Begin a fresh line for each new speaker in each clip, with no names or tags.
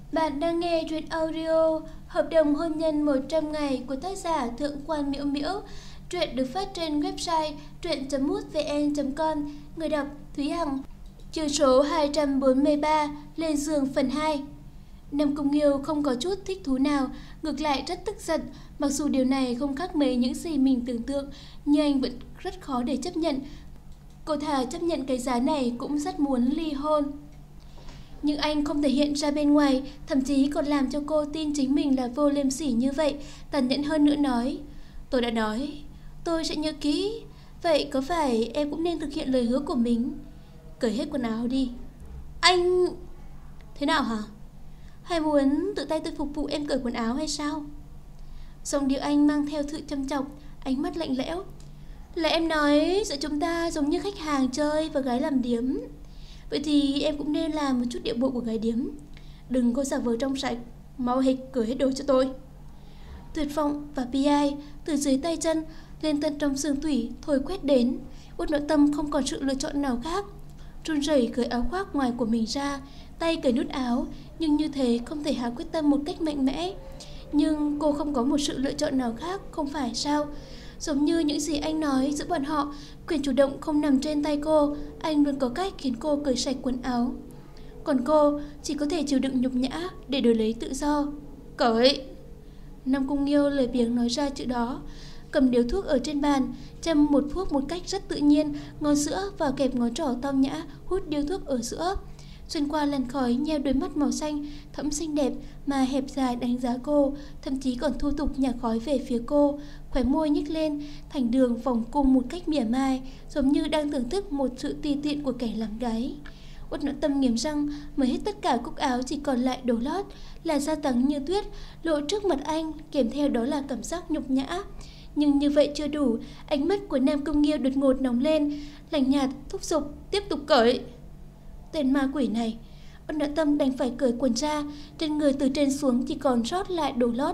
Bạn đang nghe truyện audio Hợp đồng hôn nhân 100 ngày của tác giả Thượng quan Miễu Miễu. Truyện được phát trên website truyện.mútvn.com. Người đọc Thúy Hằng. Chương số 243, Lên giường phần 2. Nam Cung Nghiêu không có chút thích thú nào, ngược lại rất tức giận. Mặc dù điều này không khác mấy những gì mình tưởng tượng, nhưng anh vẫn rất khó để chấp nhận. Cô thà chấp nhận cái giá này cũng rất muốn ly hôn. Nhưng anh không thể hiện ra bên ngoài, thậm chí còn làm cho cô tin chính mình là vô liêm sỉ như vậy. Tàn nhẫn hơn nữa nói, tôi đã nói, tôi sẽ nhớ kỹ. Vậy có phải em cũng nên thực hiện lời hứa của mình? Cởi hết quần áo đi. Anh... Thế nào hả? Hay muốn tự tay tôi phục vụ em cởi quần áo hay sao? Giọng điệu anh mang theo sự châm chọc, ánh mắt lạnh lẽo. Là em nói giữa chúng ta giống như khách hàng chơi và gái làm điếm. Vậy thì em cũng nên làm một chút điệu bộ của gái điếm. Đừng có giả vờ trong sạch, mau hịch cởi hết đồ cho tôi. Tuyệt vọng và bi ai từ dưới tay chân lên tận trong xương tủy thổi quét đến. Uất Nội Tâm không còn sự lựa chọn nào khác, run rẩy cởi áo khoác ngoài của mình ra, tay cởi nút áo, nhưng như thế không thể hạ quyết tâm một cách mạnh mẽ. Nhưng cô không có một sự lựa chọn nào khác, không phải sao? Giống như những gì anh nói giữa bọn họ, quyền chủ động không nằm trên tay cô, anh luôn có cách khiến cô cởi sạch quần áo. Còn cô chỉ có thể chịu đựng nhục nhã để đổi lấy tự do. Cởi! Nam Cung Nghiêu lời biếng nói ra chữ đó, cầm điếu thuốc ở trên bàn, châm một thuốc một cách rất tự nhiên, ngón giữa và kẹp ngón trỏ tao nhã hút điếu thuốc ở giữa. Xuyên qua làn khói, nheo đôi mắt màu xanh thẫm xinh đẹp mà hẹp dài đánh giá cô, thậm chí còn thu tục nhả khói về phía cô, khóe môi nhếch lên thành đường vòng cung một cách mỉa mai, giống như đang thưởng thức một sự tùy tiện của kẻ làm gái. Uất Nội Tâm nghiến răng, mở hết tất cả cúc áo, chỉ còn lại đồ lót là da trắng như tuyết lộ trước mặt anh, kèm theo đó là cảm giác nhục nhã. Nhưng như vậy chưa đủ, ánh mắt của Nam Cung Nghiêu đột ngột nóng lên, lạnh nhạt thúc giục tiếp tục cởi. Tên ma quỷ này, Uất Nội Tâm đành phải cởi quần ra, trên người từ trên xuống chỉ còn sót lại đồ lót.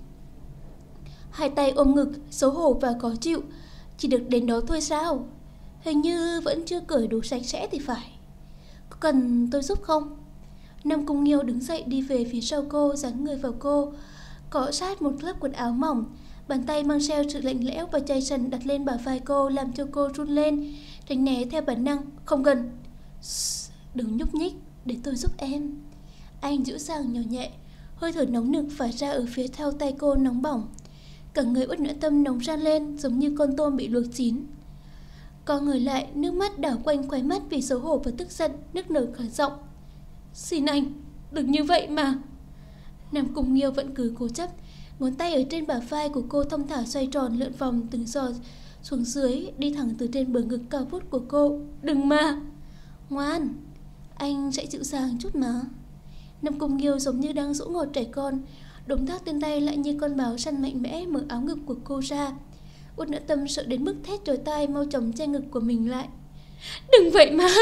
Hai tay ôm ngực, xấu hổ và khó chịu. Chỉ được đến đó thôi sao? Hình như vẫn chưa cởi đủ sạch sẽ thì phải. Có cần tôi giúp không? Nam Cung Nghiêu đứng dậy đi về phía sau cô, dán người vào cô, cọ sát một lớp quần áo mỏng. Bàn tay mang theo sự lạnh lẽo và chai sần đặt lên bả vai cô, làm cho cô run lên, tránh né theo bản năng. Không cần. Đừng nhúc nhích, để tôi giúp em. Anh dịu dàng nhỏ nhẹ, hơi thở nóng nực phả ra ở phía sau tay cô nóng bỏng. Cả người Uất Nội Tâm nóng ran lên, giống như con tôm bị luộc chín. Co người lại, nước mắt đảo quanh khóe mắt vì xấu hổ và tức giận, nức nở khản giọng. Xin anh, đừng như vậy mà. Nam Cung Nghiêu vẫn cứ cố chấp, ngón tay ở trên bả vai của cô thong thả xoay tròn lượn vòng từng giọt xuống dưới, đi thẳng từ trên bờ ngực cao vút của cô. Đừng mà. Ngoan, anh sẽ dịu dàng chút mà. Nam Cung Nghiêu giống như đang dỗ ngọt trẻ con, động tác tên tay lại như con báo săn mạnh mẽ mở áo ngực của cô ra. Uất Nội Tâm sợ đến mức thét chói tai, mau chóng che ngực của mình lại. Đừng vậy mà.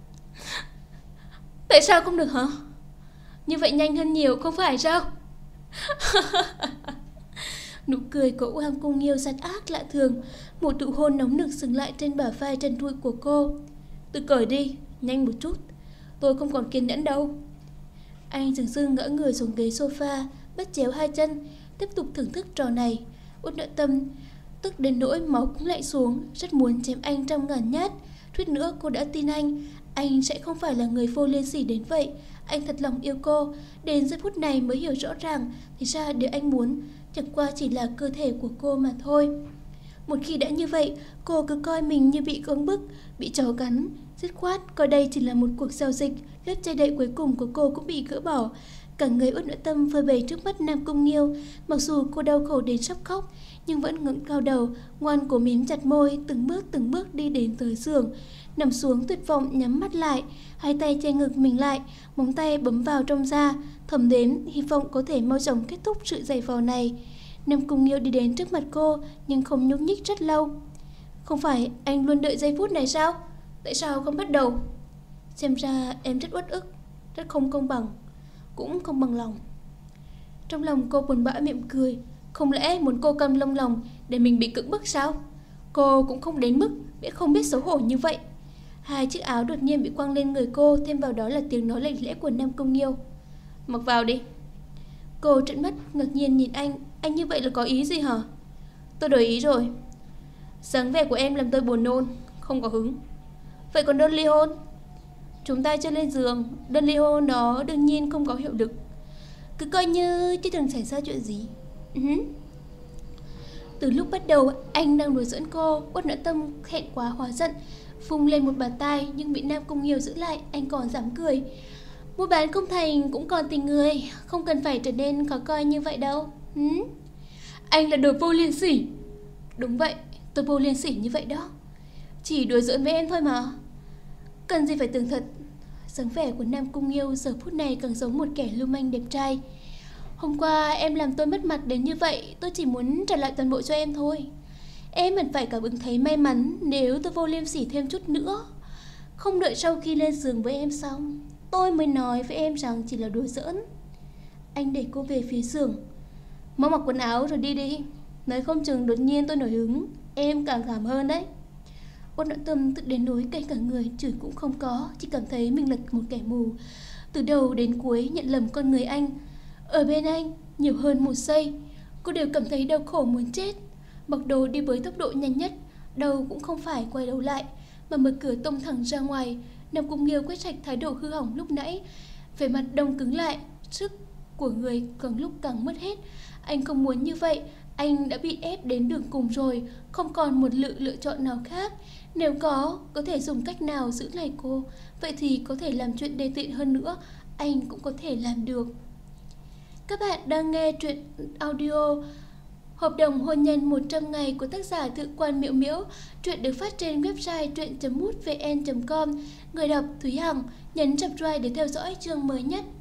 Tại sao không được hả? Như vậy nhanh hơn nhiều không phải sao? Nụ cười của Nam Cung Nghiêu giật ác lạ thường, một nụ hôn nóng nực dừng lại trên bả vai trần trụi của cô. Tự cởi đi, nhanh một chút, tôi không còn kiên nhẫn đâu. Anh dừng dưng ngỡ người xuống ghế sofa, bắt chéo hai chân, tiếp tục thưởng thức trò này. Uất Nội Tâm tức đến nỗi máu cũng lạnh xuống, rất muốn chém anh trăm ngàn nhát. Suýt nữa cô đã tin anh sẽ không phải là người vô liêm sỉ đến vậy. Anh thật lòng yêu cô, đến giây phút này mới hiểu rõ ràng thì ra điều anh muốn chẳng qua chỉ là cơ thể của cô mà thôi. Một khi đã như vậy, cô cứ coi mình như bị cưỡng bức, bị chó cắn, dứt khoát coi đây chỉ là một cuộc giao dịch. Lớp che đậy cuối cùng của cô cũng bị gỡ bỏ. Cả người Uất Nội Tâm phơi bày trước mắt Nam Cung Nghiêu. Mặc dù cô đau khổ đến sắp khóc, nhưng vẫn ngẩng cao đầu, ngoan cố mím chặt môi, từng bước đi đến tới giường, nằm xuống tuyệt vọng nhắm mắt lại, hai tay che ngực mình lại, móng tay bấm vào trong da, thầm đếm hy vọng có thể mau chóng kết thúc sự giày vò này. Nam Cung Nghiêu đi đến trước mặt cô, nhưng không nhúc nhích rất lâu. Không phải anh luôn đợi giây phút này sao? Tại sao không bắt đầu? Xem ra em rất uất ức, rất không công bằng, cũng không bằng lòng. Trong lòng cô buồn bã mỉm cười. Không lẽ muốn cô câm lông lòng để mình bị cưỡng bức sao? Cô cũng không đến mức không biết xấu hổ như vậy. Hai chiếc áo đột nhiên bị quăng lên người cô, thêm vào đó là tiếng nói lạnh lẽo của Nam Cung Nghiêu. Mặc vào đi. Cô trợn mắt ngạc nhiên nhìn anh như vậy là có ý gì hả? Tôi đổi ý rồi. Dáng vẻ của em làm tôi buồn nôn, không có hứng. Vậy còn đơn ly hôn? Chúng ta chưa lên giường, đơn ly hôn đó đương nhiên không có hiệu lực. Cứ coi như chứ đừng xảy ra chuyện gì. Từ lúc bắt đầu anh đang đùa giỡn cô, Uất Noãn Tâm hẹn quá hóa giận, vung lên một bàn tay nhưng bị Nam Cung Nghiêu giữ lại. Anh còn dám cười. Mua bán không thành cũng còn tình người, không cần phải trở nên khó coi như vậy đâu. Anh là đồ vô liêm sỉ. Đúng vậy, tôi vô liêm sỉ như vậy đó. Chỉ đùa giỡn với em thôi mà. Cần gì phải tưởng thật. Dáng vẻ của Nam Cung Nghiêu giờ phút này càng giống một kẻ lưu manh đẹp trai. Hôm qua em làm tôi mất mặt đến như vậy, tôi chỉ muốn trả lại toàn bộ cho em thôi. Em hẳn phải cảm ứng thấy may mắn nếu tôi vô liêm sỉ thêm chút nữa. Không đợi sau khi lên giường với em xong, tôi mới nói với em rằng chỉ là đùa giỡn. Anh đẩy cô về phía giường. Mau mặc quần áo rồi đi đi. Nói không chừng đột nhiên tôi nổi hứng, em càng cảm hơn đấy. Uất Noãn Tâm tự đến nỗi cay cả người, chửi cũng không có, chỉ cảm thấy mình là một kẻ mù. Từ đầu đến cuối nhận lầm con người anh. Ở bên anh nhiều hơn một giây, cô đều cảm thấy đau khổ muốn chết. Mặc đồ đi với tốc độ nhanh nhất, đầu cũng không phải quay đầu lại, mà mở cửa tông thẳng ra ngoài. Nam Cung Nghiêu quét sạch thái độ hư hỏng lúc nãy, vẻ mặt đông cứng lại, sức của người càng lúc càng mất hết. Anh không muốn như vậy, anh đã bị ép đến đường cùng rồi, không còn một lựa chọn nào khác. Nếu có thể dùng cách nào giữ lại cô, vậy thì có thể làm chuyện đê tiện hơn nữa, anh cũng có thể làm được. Các bạn đang nghe truyện audio Hợp đồng hôn nhân 100 ngày của tác giả Thượng Quan Miễu Miễu. Truyện được phát trên website truyện.mútvn.com. Người đọc Thúy Hằng. Nhấn subscribe để theo dõi chương mới nhất.